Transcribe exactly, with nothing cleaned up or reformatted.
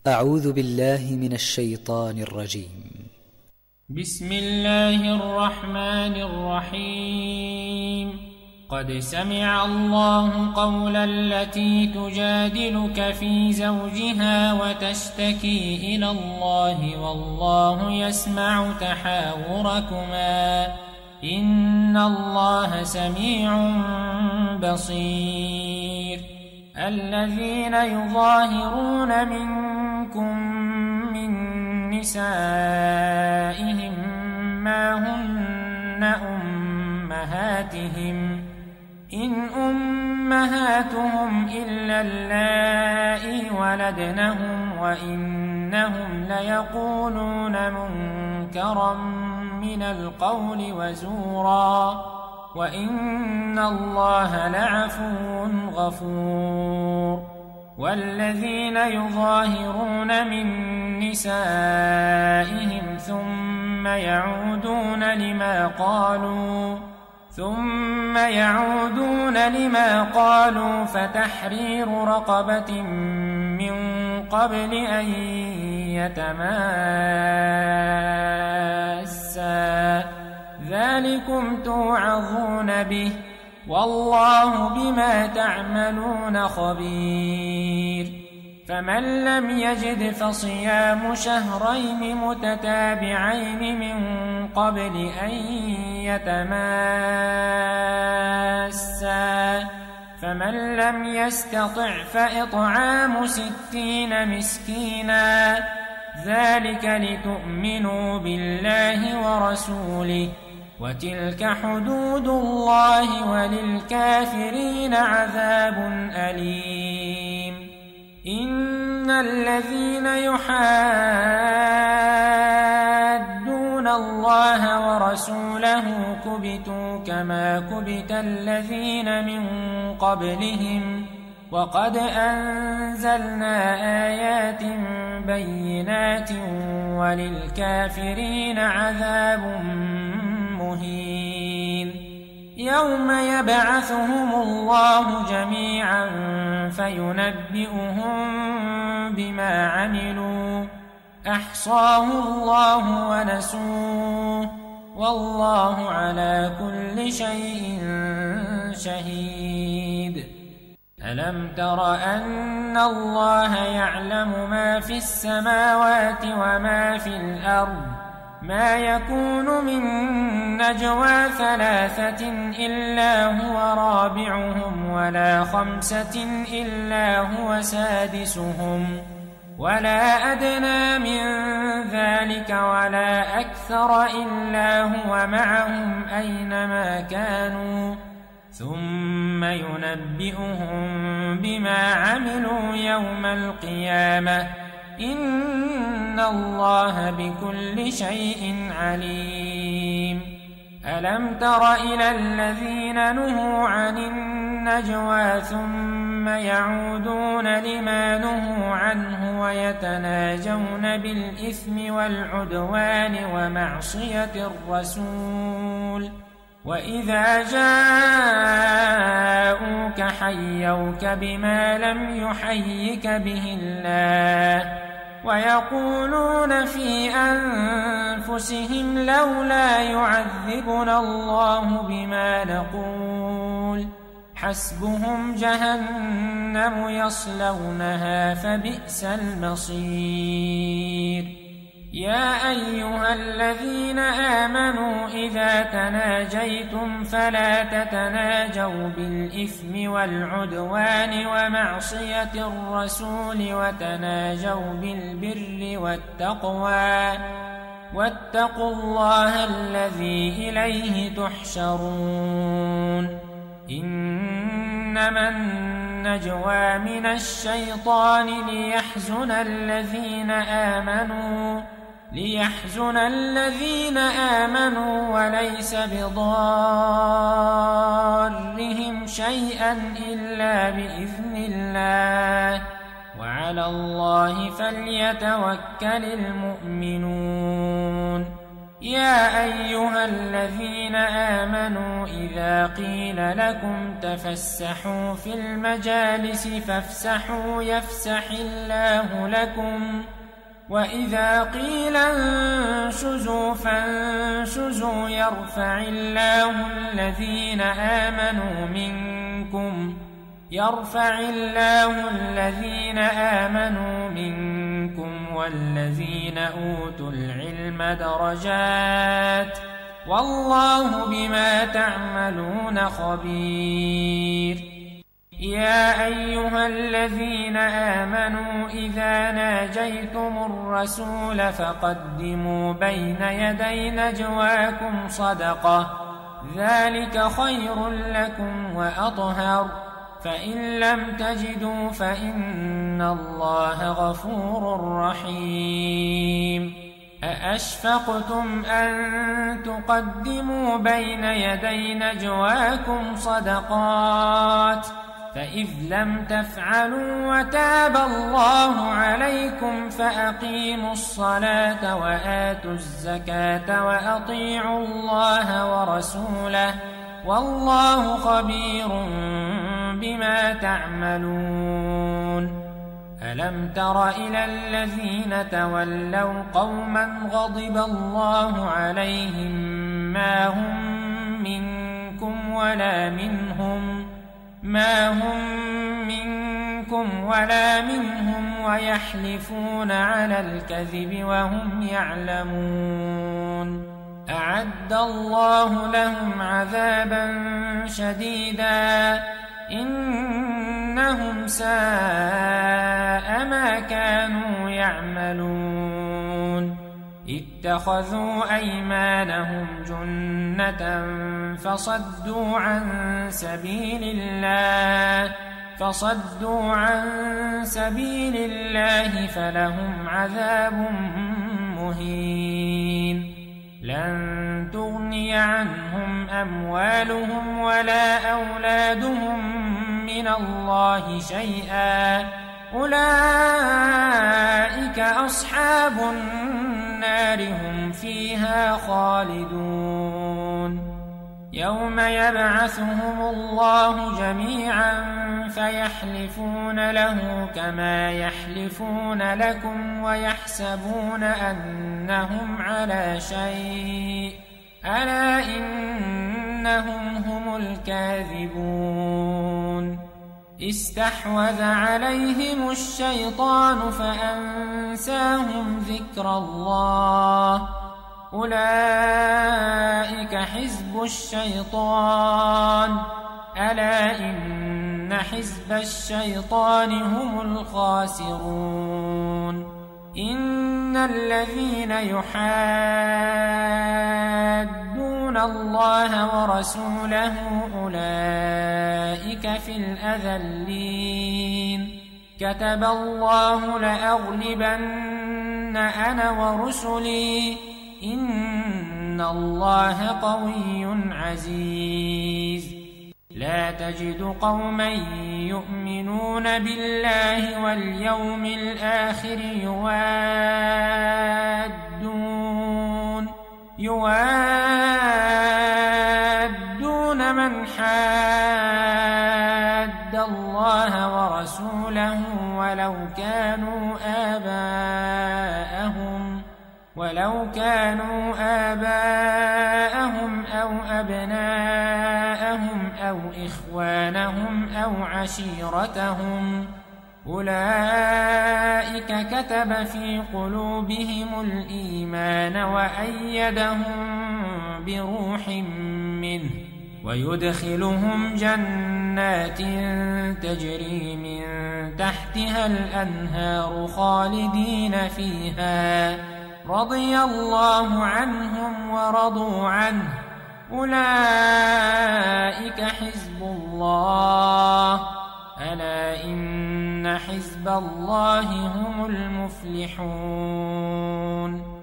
أعوذ بالله من الشيطان الرجيم. بسم الله الرحمن الرحيم. قد سمع الله قول التي تجادلك في زوجها وتشتكي إلى الله والله يسمع تحاوركما إن الله سميع بصير. الذين يظاهرون منكم من نسائهم ما هن أمهاتهم إن أمهاتهم إلا اللائي ولدنهم وإنهم ليقولون منكرا من القول وزورا وإن الله لعفو غفور. والذين يظاهرون من نسائهم ثم يعودون لما قالوا ثم يعودون لما قالوا فتحرير رقبة من قبل أن يتماسا ذلكم توعظون به والله بما تعملون خبير. فمن لم يجد فصيام شهرين متتابعين من قبل أن يتماسا فمن لم يستطع فإطعام ستين مسكينا ذلك لتؤمنوا بالله ورسوله وتلك حدود الله وللكافرين عذاب أليم. إن الذين يحادون الله ورسوله كبتوا كما كبت الذين من قبلهم وقد أنزلنا آيات بينات وللكافرين عذاب مهين. يوم يبعثهم الله جميعا فينبئهم بما عملوا أحصاه الله ونسوه والله على كل شيء شهيد. ألم تر أن الله يعلم ما في السماوات وما في الأرض ما يكون من نجوى ثلاثة إلا هو رابعهم ولا خمسة إلا هو سادسهم ولا أدنى من ذلك ولا أكثر إلا هو معهم أينما كانوا ثم ينبئهم بما عملوا يوم القيامة إن الله بكل شيء عليم. ألم تر إلى الذين نهوا عن النجوى ثم يعودون لما نهوا عنه ويتناجون بالإثم والعدوان ومعصية الرسول وإذا جاءوك حيوك بما لم يحيك به الله ويقولون في أنفسهم لولا يعذبنا الله بما نقول حسبهم جهنم يصلونها فبئس المصير. يا أيها الذين آمنوا إذا تناجيتم فلا تتناجوا بالإثم والعدوان ومعصية الرسول وتناجوا بالبر والتقوى واتقوا الله الذي إليه تحشرون. إنما النجوى من الشيطان ليحزن الذين آمنوا ليحزن الذين آمنوا وليس بضارهم شيئا إلا بإذن الله وعلى الله فليتوكل المؤمنون. يا أيها الذين آمنوا إذا قيل لكم تفسحوا في المجالس فافسحوا يفسح الله لكم وإذا قيل انشزوا فانشزوا يرفع الله الذين آمنوا منكم يرفع الله الذين آمنوا منكم والذين أوتوا العلم درجات والله بما تعملون خبير. يا أيها الذين آمنوا إذا ناجيتم الرسول فقدموا بين يدي نجواكم صدقة ذلك خير لكم وأطهر فإن لم تجدوا فإن الله غفور رحيم. أأشفقتم أن تقدموا بين يدي نجواكم صدقات فإذ لم تفعلوا وتاب الله عليكم فأقيموا الصلاة وآتوا الزكاة وأطيعوا الله ورسوله والله خبير بما تعملون. ألم تر إلى الذين تولوا قوما غضب الله عليهم ما هم منكم ولا منهم ما هم منكم ولا منهم ويحلفون على الكذب وهم يعلمون أعد الله لهم عذابا شديدا إنهم ساء ما كانوا يعملون. اتخذوا أيمانهم جنة فصدوا عن سبيل الله فصدوا عن سبيل الله فلهم عذاب مهين. لن تغني عنهم أموالهم ولا أولادهم من الله شيئا أولئك أصحاب النار هم فيها خالدون. يوم يبعثهم الله جميعا فيحلفون له كما يحلفون لكم ويحسبون أنهم على شيء ألا إنهم هم الكاذبون. استحوذ عليهم الشيطان فأنساهم ذكر الله أولئك حزب الشيطان ألا إن حزب الشيطان هم الخاسرون. إن الذين يحادون الله ورسوله أولئك في الأذلين. كتب الله لأغلبن أنا ورسلي إن الله قوي عزيز. لا تجد قوما يؤمنون بالله واليوم الآخر يوادون يوادون من حاد الله ورسوله ولو كانوا آباءهم ولو كانوا آباءهم أو أبناءهم أو إخوانهم أو عشيرتهم أولئك كتب في قلوبهم الإيمان وأيدهم بروح منه ويدخلهم جنات تجري من تحتها الأنهار خالدين فيها رضي الله عنهم ورضوا عنه أولئك حزب الله ألا إن حزب الله هم المفلحون.